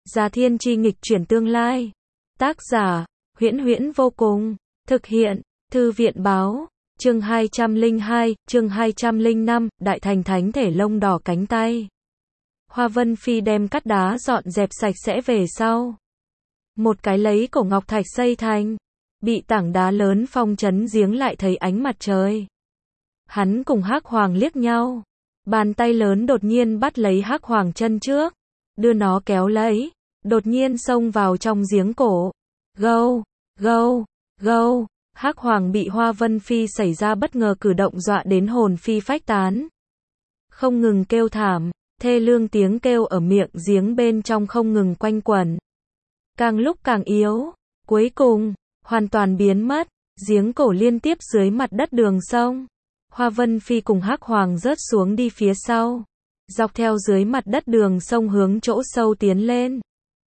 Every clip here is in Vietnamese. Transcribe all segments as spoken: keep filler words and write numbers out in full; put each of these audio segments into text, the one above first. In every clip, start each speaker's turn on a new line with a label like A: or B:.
A: Già Thiên Chi nghịch chuyển tương lai. Tác giả, Huyễn Huyễn vô cùng. Thực hiện, Thư viện báo. Chương hai trăm lẻ hai, chương hai trăm lẻ năm, Đại Thành Thánh Thể lông đỏ cánh tay. Hoa Vân Phi đem cắt đá dọn dẹp sạch sẽ về sau. Một cái lấy cổ ngọc thạch xây thành, bị tảng đá lớn phong trấn giếng lại thấy ánh mặt trời. Hắn cùng Hắc Hoàng liếc nhau, bàn tay lớn đột nhiên bắt lấy Hắc Hoàng chân trước, đưa nó kéo lấy, đột nhiên xông vào trong giếng cổ. Gâu, gâu, gâu, Hắc Hoàng bị Hoa Vân Phi xảy ra bất ngờ cử động dọa đến hồn phi phách tán. Không ngừng kêu thảm, thê lương tiếng kêu ở miệng giếng bên trong không ngừng quanh quẩn. Càng lúc càng yếu, cuối cùng, hoàn toàn biến mất, giếng cổ liên tiếp dưới mặt đất đường sông. Hoa Vân Phi cùng Hắc Hoàng rớt xuống đi phía sau, dọc theo dưới mặt đất đường sông hướng chỗ sâu tiến lên.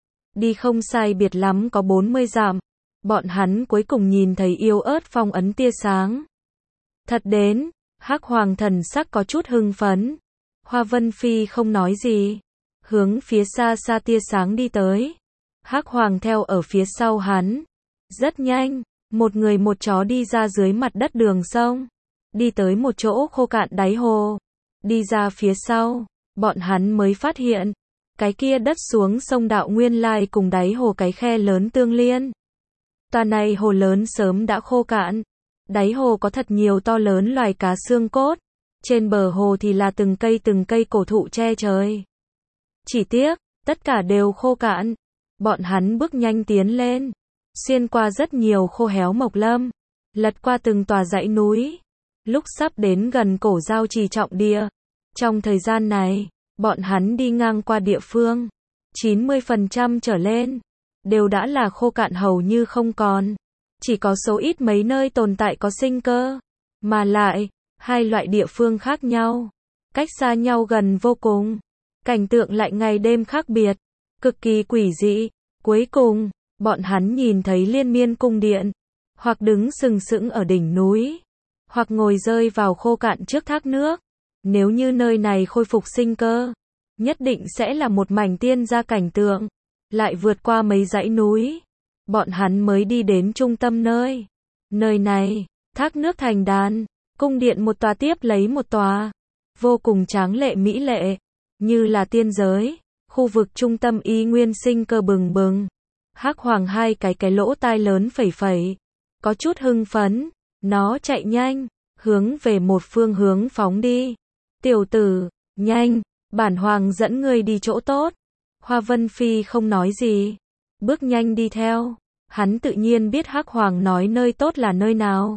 A: Đi không sai biệt lắm có bốn mươi dặm, bọn hắn cuối cùng nhìn thấy yếu ớt phong ấn tia sáng. Thật đến, Hắc Hoàng thần sắc có chút hưng phấn. Hoa Vân Phi không nói gì, hướng phía xa xa tia sáng đi tới. Hắc Hoàng theo ở phía sau hắn. Rất nhanh, một người một chó đi ra dưới mặt đất đường sông, đi tới một chỗ khô cạn đáy hồ. Đi ra phía sau, bọn hắn mới phát hiện, cái kia đất xuống sông đạo nguyên lai cùng đáy hồ cái khe lớn tương liên. Tòa này hồ lớn sớm đã khô cạn, đáy hồ có thật nhiều to lớn loài cá xương cốt, trên bờ hồ thì là từng cây từng cây cổ thụ che trời. Chỉ tiếc, tất cả đều khô cạn. Bọn hắn bước nhanh tiến lên, xuyên qua rất nhiều khô héo mộc lâm, lật qua từng tòa dãy núi. Lúc sắp đến gần cổ giao trì trọng địa, trong thời gian này, bọn hắn đi ngang qua địa phương, chín mươi phần trăm trở lên, đều đã là khô cạn hầu như không còn. Chỉ có số ít mấy nơi tồn tại có sinh cơ, mà lại, hai loại địa phương khác nhau, cách xa nhau gần vô cùng, cảnh tượng lại ngày đêm khác biệt, cực kỳ quỷ dị. Cuối cùng, bọn hắn nhìn thấy liên miên cung điện, hoặc đứng sừng sững ở đỉnh núi, hoặc ngồi rơi vào khô cạn trước thác nước. Nếu như nơi này khôi phục sinh cơ, nhất định sẽ là một mảnh tiên gia cảnh tượng. Lại vượt qua mấy dãy núi, bọn hắn mới đi đến trung tâm nơi. Nơi này, thác nước thành đàn, cung điện một tòa tiếp lấy một tòa, vô cùng tráng lệ mỹ lệ, như là tiên giới. Khu vực trung tâm y nguyên sinh cơ bừng bừng. Hắc Hoàng hai cái cái lỗ tai lớn phẩy phẩy, có chút hưng phấn, nó chạy nhanh, hướng về một phương hướng phóng đi. Tiểu tử, nhanh, bản hoàng dẫn ngươi đi chỗ tốt. Hoa Vân Phi không nói gì, bước nhanh đi theo. Hắn tự nhiên biết Hắc Hoàng nói nơi tốt là nơi nào.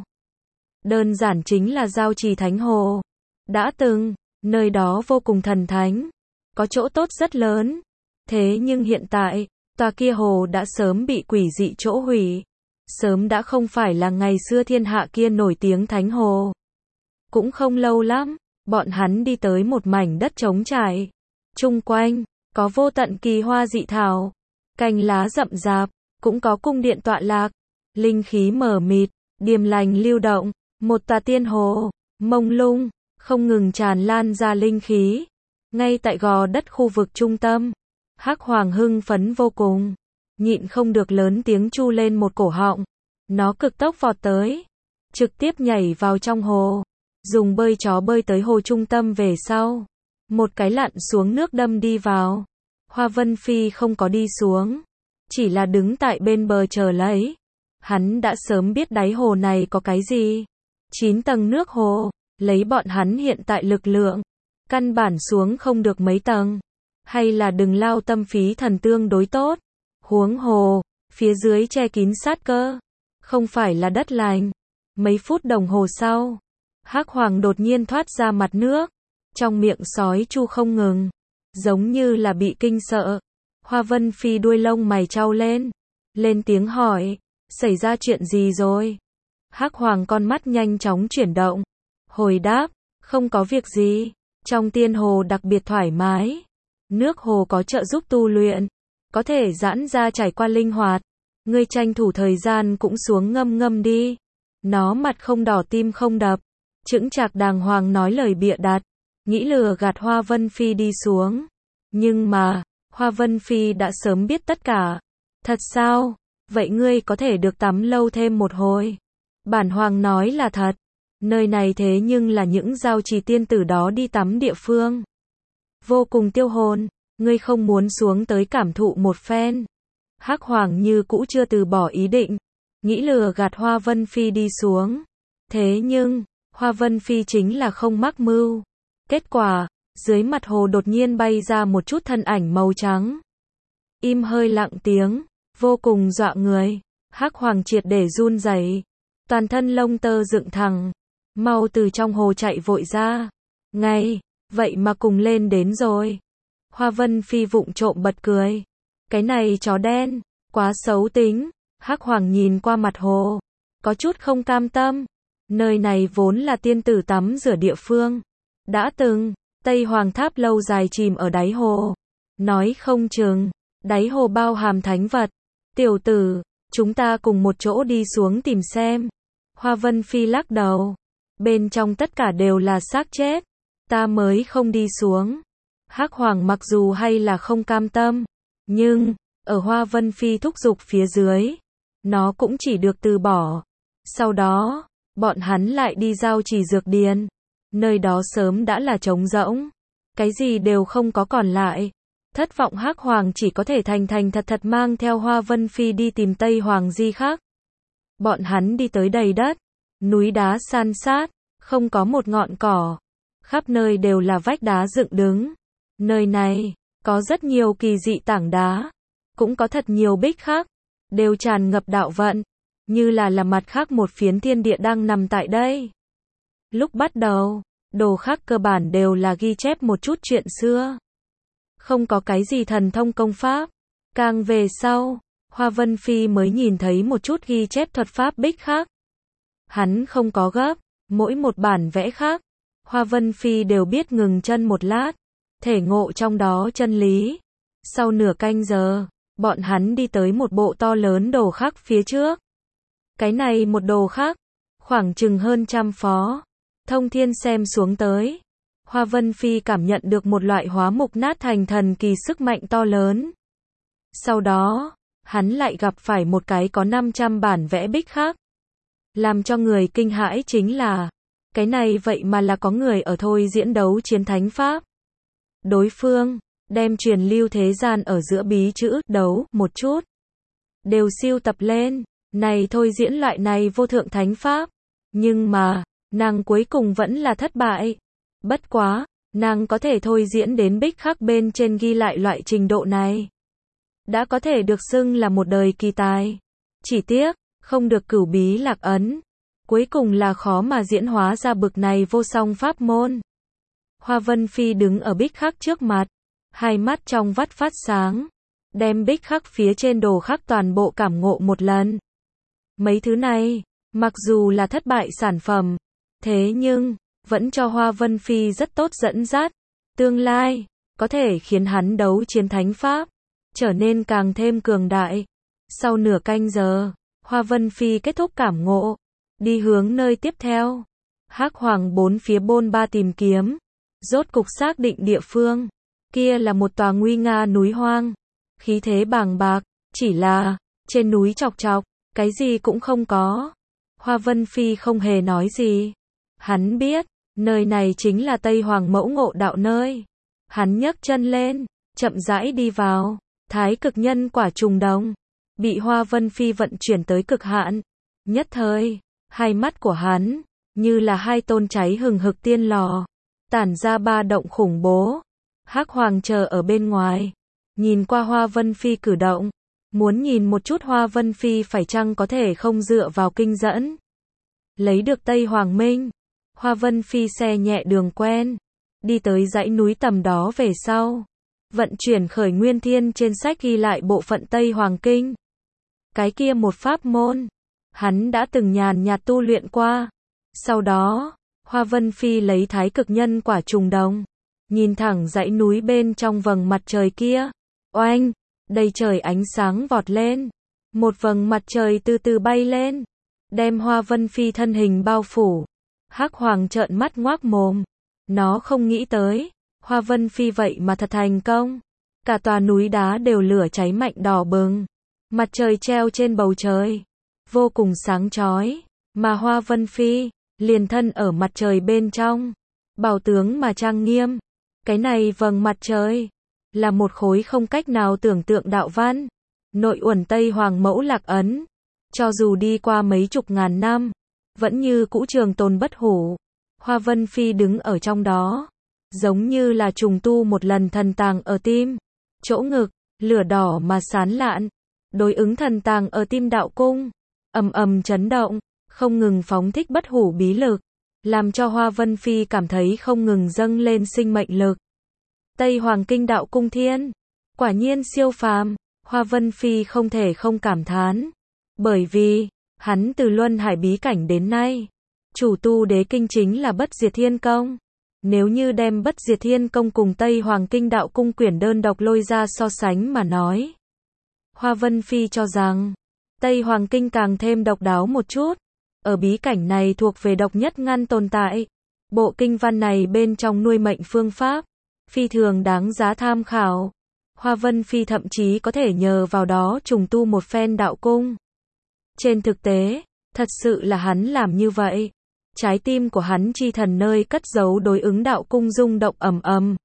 A: Đơn giản chính là Giao Trì Thánh Hồ. Đã từng, nơi đó vô cùng thần thánh, có chỗ tốt rất lớn. Thế nhưng hiện tại, tòa kia hồ đã sớm bị quỷ dị chỗ hủy. Sớm đã không phải là ngày xưa thiên hạ kia nổi tiếng thánh hồ. Cũng không lâu lắm, bọn hắn đi tới một mảnh đất trống trải. Chung quanh, có vô tận kỳ hoa dị thảo, cành lá rậm rạp, cũng có cung điện tọa lạc. Linh khí mờ mịt, điềm lành lưu động, một tòa tiên hồ, mông lung, không ngừng tràn lan ra linh khí. Ngay tại gò đất khu vực trung tâm, Hắc Hoàng hưng phấn vô cùng, nhịn không được lớn tiếng chu lên một cổ họng. Nó cực tốc vọt tới, trực tiếp nhảy vào trong hồ, dùng bơi chó bơi tới hồ trung tâm về sau, một cái lặn xuống nước đâm đi vào. Hoa Vân Phi không có đi xuống, chỉ là đứng tại bên bờ chờ lấy. Hắn đã sớm biết đáy hồ này có cái gì. Chín tầng nước hồ, lấy bọn hắn hiện tại lực lượng, căn bản xuống không được mấy tầng, hay là đừng lao tâm phí thần tương đối tốt. Huống hồ, phía dưới che kín sát cơ, không phải là đất lành. Mấy phút đồng hồ sau, Hắc Hoàng đột nhiên thoát ra mặt nước, trong miệng sói chu không ngừng, giống như là bị kinh sợ. Hoa Vân Phi đuôi lông mày chau lên, lên tiếng hỏi, xảy ra chuyện gì rồi? Hắc Hoàng con mắt nhanh chóng chuyển động, hồi đáp, không có việc gì. Trong tiên hồ đặc biệt thoải mái, nước hồ có trợ giúp tu luyện, có thể giãn ra trải qua linh hoạt. Ngươi tranh thủ thời gian cũng xuống ngâm ngâm đi. Nó mặt không đỏ tim không đập, chững chạc đàng hoàng nói lời bịa đặt, nghĩ lừa gạt Hoa Vân Phi đi xuống. Nhưng mà, Hoa Vân Phi đã sớm biết tất cả. Thật sao? Vậy ngươi có thể được tắm lâu thêm một hồi. Bản hoàng nói là thật. Nơi này thế nhưng là những giao trì tiên tử đó đi tắm địa phương. Vô cùng tiêu hồn, ngươi không muốn xuống tới cảm thụ một phen. Hắc Hoàng như cũ chưa từ bỏ ý định, nghĩ lừa gạt Hoa Vân Phi đi xuống. Thế nhưng, Hoa Vân Phi chính là không mắc mưu. Kết quả, dưới mặt hồ đột nhiên bay ra một chút thân ảnh màu trắng. Im hơi lặng tiếng, vô cùng dọa người. Hắc Hoàng triệt để run rẩy, toàn thân lông tơ dựng thẳng, mau từ trong hồ chạy vội ra. Ngay, vậy mà cùng lên đến rồi. Hoa Vân Phi vụng trộm bật cười. Cái này chó đen, quá xấu tính. Hắc Hoàng nhìn qua mặt hồ, có chút không cam tâm. Nơi này vốn là tiên tử tắm rửa địa phương. Đã từng, Tây Hoàng Tháp lâu dài chìm ở đáy hồ. Nói không chừng, đáy hồ bao hàm thánh vật. Tiểu tử, chúng ta cùng một chỗ đi xuống tìm xem. Hoa Vân Phi lắc đầu. Bên trong tất cả đều là xác chết. Ta mới không đi xuống. Hắc Hoàng mặc dù hay là không cam tâm, nhưng, ở Hoa Vân Phi thúc giục phía dưới, nó cũng chỉ được từ bỏ. Sau đó, bọn hắn lại đi giao trì dược điền. Nơi đó sớm đã là trống rỗng. Cái gì đều không có còn lại. Thất vọng Hắc Hoàng chỉ có thể thành thành thật thật mang theo Hoa Vân Phi đi tìm Tây Hoàng Di khác. Bọn hắn đi tới đầy đất, núi đá san sát, không có một ngọn cỏ. Khắp nơi đều là vách đá dựng đứng. Nơi này, có rất nhiều kỳ dị tảng đá. Cũng có thật nhiều bích khác. Đều tràn ngập đạo vận. Như là là mặt khác một phiến thiên địa đang nằm tại đây. Lúc bắt đầu, đồ khác cơ bản đều là ghi chép một chút chuyện xưa. Không có cái gì thần thông công pháp. Càng về sau, Hoa Vân Phi mới nhìn thấy một chút ghi chép thuật pháp bích khác. Hắn không có gấp, mỗi một bản vẽ khác. Hoa Vân Phi đều biết ngừng chân một lát, thể ngộ trong đó chân lý. Sau nửa canh giờ, bọn hắn đi tới một bộ to lớn đồ khắc phía trước. Cái này một đồ khắc, khoảng chừng hơn trăm phó. Thông Thiên xem xuống tới. Hoa Vân Phi cảm nhận được một loại hóa mục nát thành thần kỳ sức mạnh to lớn. Sau đó, hắn lại gặp phải một cái có năm trăm bản vẽ bích khác. Làm cho người kinh hãi chính là, cái này vậy mà là có người ở thôi diễn đấu chiến thánh pháp. Đối phương, đem truyền lưu thế gian ở giữa bí chữ, đấu, một chút. Đều siêu tập lên, này thôi diễn loại này vô thượng thánh pháp. Nhưng mà, nàng cuối cùng vẫn là thất bại. Bất quá, nàng có thể thôi diễn đến bích khắc bên trên ghi lại loại trình độ này. Đã có thể được xưng là một đời kỳ tài. Chỉ tiếc, không được cửu bí lạc ấn. Cuối cùng là khó mà diễn hóa ra bực này vô song pháp môn. Hoa Vân Phi đứng ở bích khắc trước mặt. Hai mắt trong vắt phát sáng. Đem bích khắc phía trên đồ khắc toàn bộ cảm ngộ một lần. Mấy thứ này, mặc dù là thất bại sản phẩm. Thế nhưng, vẫn cho Hoa Vân Phi rất tốt dẫn dắt. Tương lai, có thể khiến hắn đấu chiến thánh pháp, trở nên càng thêm cường đại. Sau nửa canh giờ, Hoa Vân Phi kết thúc cảm ngộ, đi hướng nơi tiếp theo. Hắc Hoàng bốn phía bôn ba tìm kiếm, rốt cục xác định địa phương. Kia là một tòa nguy nga núi hoang, khí thế bàng bạc, chỉ là, trên núi chọc chọc, cái gì cũng không có. Hoa Vân Phi không hề nói gì. Hắn biết, nơi này chính là Tây Hoàng Mẫu ngộ đạo nơi. Hắn nhấc chân lên, chậm rãi đi vào. Thái cực nhân quả trùng đồng, bị Hoa Vân Phi vận chuyển tới cực hạn. Nhất thời, hai mắt của hắn, như là hai tôn cháy hừng hực tiên lò, tản ra ba động khủng bố. Hắc Hoàng chờ ở bên ngoài, nhìn qua Hoa Vân Phi cử động, muốn nhìn một chút Hoa Vân Phi phải chăng có thể không dựa vào kinh dẫn lấy được Tây Hoàng Minh. Hoa Vân Phi xe nhẹ đường quen, đi tới dãy núi tầm đó về sau, vận chuyển khởi nguyên thiên trên sách ghi lại bộ phận Tây Hoàng Kinh. Cái kia một pháp môn, hắn đã từng nhàn nhạt tu luyện qua. Sau đó, Hoa Vân Phi lấy thái cực nhân quả trùng đồng, nhìn thẳng dãy núi bên trong vầng mặt trời kia. Oanh, đầy trời ánh sáng vọt lên. Một vầng mặt trời từ từ bay lên, đem Hoa Vân Phi thân hình bao phủ. Hắc Hoàng trợn mắt ngoác mồm. Nó không nghĩ tới, Hoa Vân Phi vậy mà thật thành công. Cả tòa núi đá đều lửa cháy mạnh đỏ bừng. Mặt trời treo trên bầu trời, vô cùng sáng chói, mà Hoa Vân Phi liền thân ở mặt trời bên trong, bảo tướng mà trang nghiêm. Cái này vầng mặt trời là một khối không cách nào tưởng tượng đạo văn, nội uẩn Tây Hoàng Mẫu Lạc Ấn, cho dù đi qua mấy chục ngàn năm, vẫn như cũ trường tồn bất hủ. Hoa Vân Phi đứng ở trong đó, giống như là trùng tu một lần thần tàng ở tim, chỗ ngực, lửa đỏ mà sán lạn, đối ứng thần tàng ở tim đạo cung, ầm ầm chấn động, không ngừng phóng thích bất hủ bí lực, làm cho Hoa Vân Phi cảm thấy không ngừng dâng lên sinh mệnh lực. Tây Hoàng Kinh Đạo Cung Thiên, quả nhiên siêu phàm, Hoa Vân Phi không thể không cảm thán, bởi vì, hắn từ Luân Hải bí cảnh đến nay, chủ tu đế kinh chính là Bất Diệt Thiên Công. Nếu như đem Bất Diệt Thiên Công cùng Tây Hoàng Kinh Đạo Cung quyển đơn độc lôi ra so sánh mà nói, Hoa Vân Phi cho rằng, Tây Hoàng Kinh càng thêm độc đáo một chút, ở bí cảnh này thuộc về độc nhất ngăn tồn tại. Bộ kinh văn này bên trong nuôi mệnh phương pháp, phi thường đáng giá tham khảo. Hoa Vân Phi thậm chí có thể nhờ vào đó trùng tu một phen đạo cung. Trên thực tế, thật sự là hắn làm như vậy. Trái tim của hắn chi thần nơi cất giấu đối ứng đạo cung rung động ầm ầm,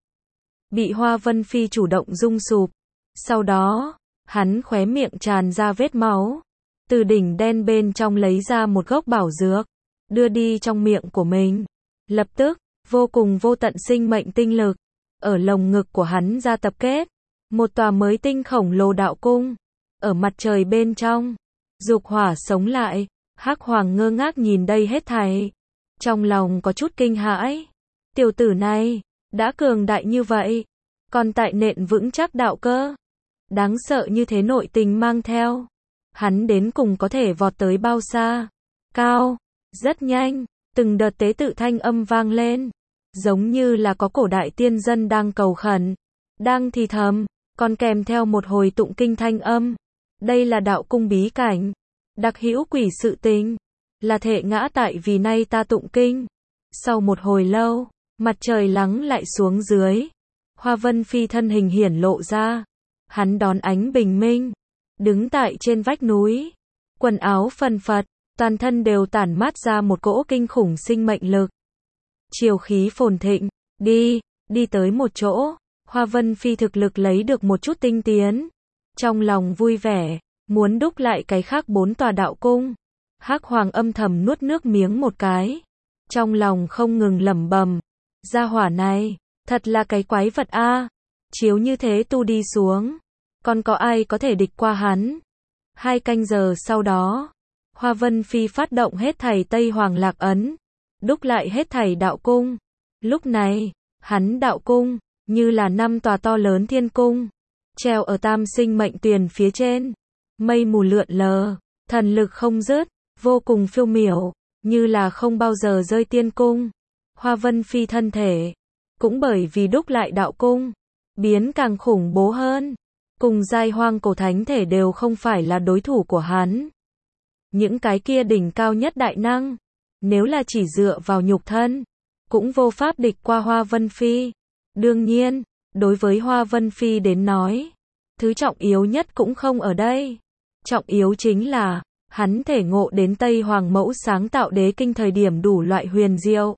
A: bị Hoa Vân Phi chủ động rung sụp. Sau đó, hắn khóe miệng tràn ra vết máu, từ đỉnh đen bên trong lấy ra một gốc bảo dược, đưa đi trong miệng của mình. Lập tức, vô cùng vô tận sinh mệnh tinh lực ở lồng ngực của hắn ra tập kết, một tòa mới tinh khổng lồ đạo cung ở mặt trời bên trong, dục hỏa sống lại. Hắc Hoàng ngơ ngác nhìn đây hết thảy, trong lòng có chút kinh hãi. Tiểu tử này đã cường đại như vậy, còn tại nện vững chắc đạo cơ, đáng sợ như thế nội tình mang theo, hắn đến cùng có thể vọt tới bao xa? Cao, rất nhanh, từng đợt tế tự thanh âm vang lên, giống như là có cổ đại tiên dân đang cầu khẩn, đang thì thầm, còn kèm theo một hồi tụng kinh thanh âm. Đây là đạo cung bí cảnh, đặc hữu quỷ sự tình, là thệ ngã tại vì nay ta tụng kinh. Sau một hồi lâu, mặt trời lắng lại xuống dưới, Hoa Vân Phi thân hình hiển lộ ra, hắn đón ánh bình minh, đứng tại trên vách núi, quần áo phần phật, toàn thân đều tản mát ra một cỗ kinh khủng sinh mệnh lực. Chiều khí phồn thịnh, đi, đi tới một chỗ, Hoa Vân Phi thực lực lấy được một chút tinh tiến, trong lòng vui vẻ, muốn đúc lại cái khác bốn tòa đạo cung. Hắc Hoàng âm thầm nuốt nước miếng một cái, trong lòng không ngừng lẩm bẩm, gia hỏa này, thật là cái quái vật a, chiếu như thế tu đi xuống, còn có ai có thể địch qua hắn? Hai canh giờ sau đó, Hoa Vân Phi phát động hết thảy Tây Hoàng Lạc Ấn, đúc lại hết thảy đạo cung. Lúc này, hắn đạo cung, như là năm tòa to lớn thiên cung, treo ở tam sinh mệnh tuyền phía trên, mây mù lượn lờ, thần lực không dứt, vô cùng phiêu miểu, như là không bao giờ rơi tiên cung. Hoa Vân Phi thân thể, cũng bởi vì đúc lại đạo cung, biến càng khủng bố hơn, cùng giai hoang cổ thánh thể đều không phải là đối thủ của hắn. Những cái kia đỉnh cao nhất đại năng, nếu là chỉ dựa vào nhục thân, cũng vô pháp địch qua Hoa Vân Phi. Đương nhiên, đối với Hoa Vân Phi đến nói, thứ trọng yếu nhất cũng không ở đây. Trọng yếu chính là, hắn thể ngộ đến Tây Hoàng Mẫu sáng tạo đế kinh thời điểm đủ loại huyền diệu.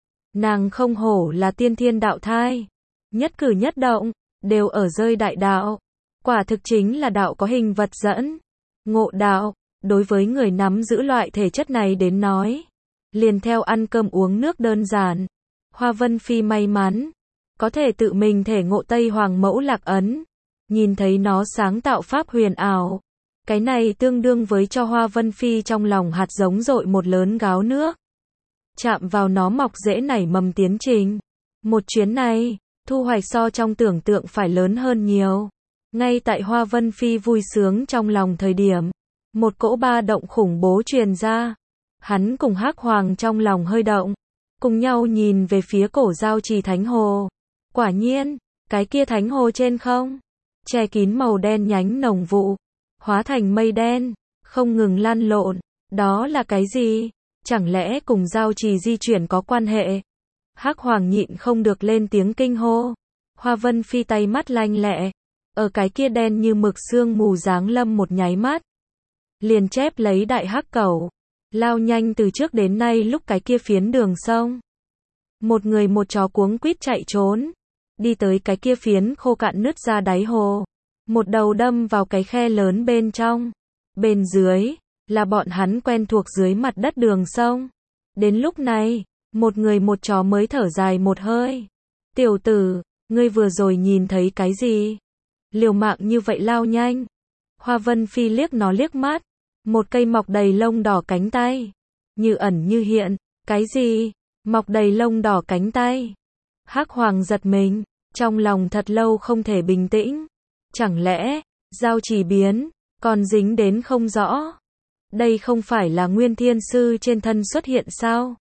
A: Nàng không hổ là tiên thiên đạo thai, nhất cử nhất động, đều ở rơi đại đạo. Quả thực chính là đạo có hình vật dẫn. Ngộ đạo, đối với người nắm giữ loại thể chất này đến nói, liền theo ăn cơm uống nước đơn giản. Hoa Vân Phi may mắn, có thể tự mình thể ngộ Tây Hoàng Mẫu Lạc Ấn, nhìn thấy nó sáng tạo pháp huyền ảo. Cái này tương đương với cho Hoa Vân Phi trong lòng hạt giống dội một lớn gáo nước, chạm vào nó mọc rễ nảy mầm tiến trình. Một chuyến này, thu hoạch so trong tưởng tượng phải lớn hơn nhiều. Ngay tại Hoa Vân Phi vui sướng trong lòng thời điểm, một cỗ ba động khủng bố truyền ra. Hắn cùng Hắc Hoàng trong lòng hơi động, cùng nhau nhìn về phía cổ giao trì thánh hồ. Quả nhiên, cái kia thánh hồ trên không, che kín màu đen nhánh nồng vụ, hóa thành mây đen, không ngừng lăn lộn. Đó là cái gì? Chẳng lẽ cùng giao trì di chuyển có quan hệ? Hắc Hoàng nhịn không được lên tiếng kinh hô. Hoa Vân Phi tay mắt lanh lẹ, ở cái kia đen như mực sương mù giáng lâm một nháy mắt, liền chép lấy đại hắc cẩu, lao nhanh từ trước đến nay lúc cái kia phiến đường sông. Một người một chó cuống quýt chạy trốn, đi tới cái kia phiến khô cạn nứt ra đáy hồ, một đầu đâm vào cái khe lớn bên trong. Bên dưới, là bọn hắn quen thuộc dưới mặt đất đường sông. Đến lúc này, một người một chó mới thở dài một hơi. Tiểu tử, ngươi vừa rồi nhìn thấy cái gì? Liều mạng như vậy lao nhanh. Hoa Vân Phi liếc nó liếc mắt. Một cây mọc đầy lông đỏ cánh tay. Như ẩn như hiện. Cái gì? Mọc đầy lông đỏ cánh tay. Hắc Hoàng giật mình. Trong lòng thật lâu không thể bình tĩnh. Chẳng lẽ, giao chỉ biến, còn dính đến không rõ. Đây không phải là Nguyên Thiên Sư trên thân xuất hiện sao?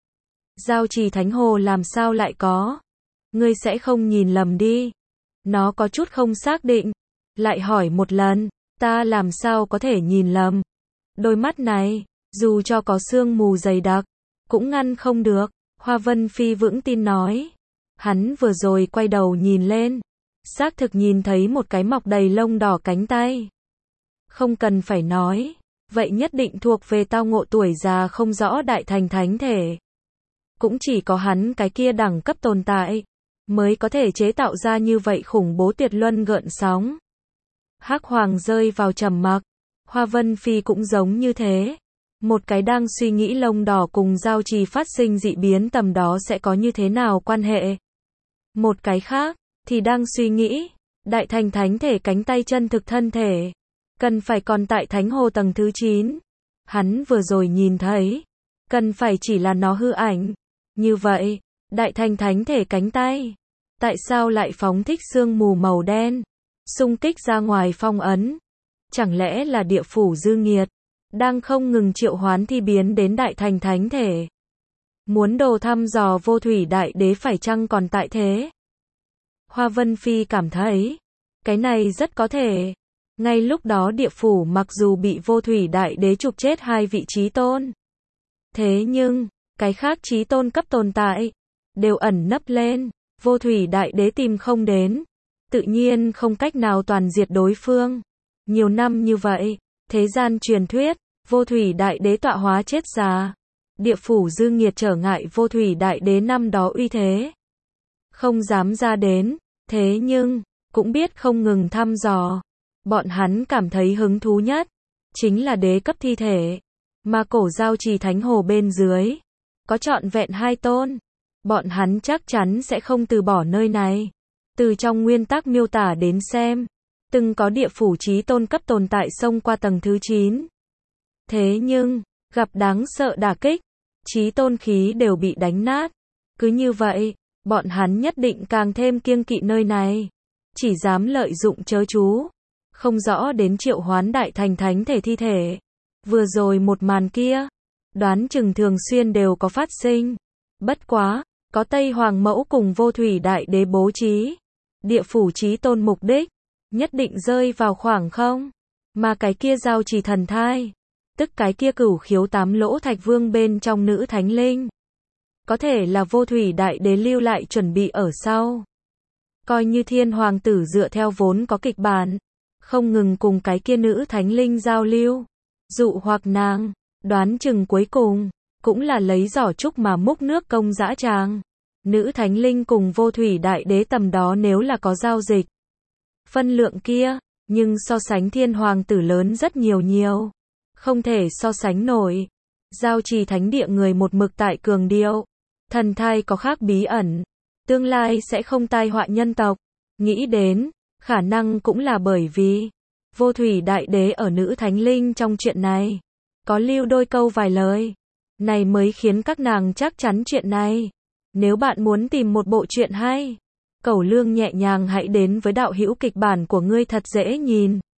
A: Giao trì thánh hồ làm sao lại có? Ngươi sẽ không nhìn lầm đi. Nó có chút không xác định. Lại hỏi một lần, ta làm sao có thể nhìn lầm? Đôi mắt này, dù cho có sương mù dày đặc, cũng ngăn không được. Hoa Vân Phi vững tin nói. Hắn vừa rồi quay đầu nhìn lên, xác thực nhìn thấy một cái mọc đầy lông đỏ cánh tay. Không cần phải nói, vậy nhất định thuộc về tao ngộ tuổi già không rõ đại thành thánh thể. Cũng chỉ có hắn cái kia đẳng cấp tồn tại, mới có thể chế tạo ra như vậy khủng bố tuyệt luân gợn sóng. Hắc Hoàng rơi vào trầm mặc, Hoa Vân Phi cũng giống như thế. Một cái đang suy nghĩ lông đỏ cùng giao trì phát sinh dị biến tầm đó sẽ có như thế nào quan hệ. Một cái khác, thì đang suy nghĩ, đại thành thánh thể cánh tay chân thực thân thể, cần phải còn tại thánh hồ tầng thứ chín. Hắn vừa rồi nhìn thấy, cần phải chỉ là nó hư ảnh. Như vậy, đại thành thánh thể cánh tay, tại sao lại phóng thích sương mù màu đen, xung kích ra ngoài phong ấn? Chẳng lẽ là địa phủ dư nghiệt, đang không ngừng triệu hoán thi biến đến đại thành thánh thể? Muốn đồ thăm dò vô thủy đại đế phải chăng còn tại thế? Hoa Vân Phi cảm thấy, cái này rất có thể. Ngay lúc đó địa phủ mặc dù bị vô thủy đại đế chụp chết hai vị chí tôn. Thế nhưng, cái khác chí tôn cấp tồn tại, đều ẩn nấp lên, vô thủy đại đế tìm không đến. Tự nhiên không cách nào toàn diệt đối phương. Nhiều năm như vậy, thế gian truyền thuyết, vô thủy đại đế tọa hóa chết già. Địa phủ dư nghiệt trở ngại vô thủy đại đế năm đó uy thế. Không dám ra đến, thế nhưng, cũng biết không ngừng thăm dò. Bọn hắn cảm thấy hứng thú nhất, chính là đế cấp thi thể. Mà cổ giao trì thánh hồ bên dưới, có trọn vẹn hai tôn. Bọn hắn chắc chắn sẽ không từ bỏ nơi này. Từ trong nguyên tắc miêu tả đến xem, từng có địa phủ chí tôn cấp tồn tại xông qua tầng thứ chín. Thế nhưng, gặp đáng sợ đả kích, chí tôn khí đều bị đánh nát. Cứ như vậy, bọn hắn nhất định càng thêm kiêng kỵ nơi này. Chỉ dám lợi dụng chớ chú. Không rõ đến triệu hoán đại thành thánh thể thi thể. Vừa rồi một màn kia, đoán chừng thường xuyên đều có phát sinh. Bất quá, có Tây Hoàng Mẫu cùng vô thủy đại đế bố trí. Địa phủ chí tôn mục đích, nhất định rơi vào khoảng không. Mà cái kia giao trì thần thai, tức cái kia cửu khiếu tám lỗ thạch vương bên trong nữ thánh linh. Có thể là vô thủy đại đế lưu lại chuẩn bị ở sau. Coi như thiên hoàng tử dựa theo vốn có kịch bản, không ngừng cùng cái kia nữ thánh linh giao lưu, dụ hoặc nàng, đoán chừng cuối cùng, cũng là lấy giỏ trúc mà múc nước công dã tràng. Nữ thánh linh cùng vô thủy đại đế tầm đó nếu là có giao dịch, phân lượng kia, nhưng so sánh thiên hoàng tử lớn rất nhiều nhiều. Không thể so sánh nổi. Giao trì thánh địa người một mực tại cường điệu. Thần thai có khác bí ẩn. Tương lai sẽ không tai họa nhân tộc. Nghĩ đến, khả năng cũng là bởi vì vô thủy đại đế ở nữ thánh linh trong chuyện này có lưu đôi câu vài lời. Này mới khiến các nàng chắc chắn chuyện này. Nếu bạn muốn tìm một bộ truyện hay, Cẩu Lương nhẹ nhàng hãy đến với đạo hữu kịch bản của ngươi thật dễ nhìn.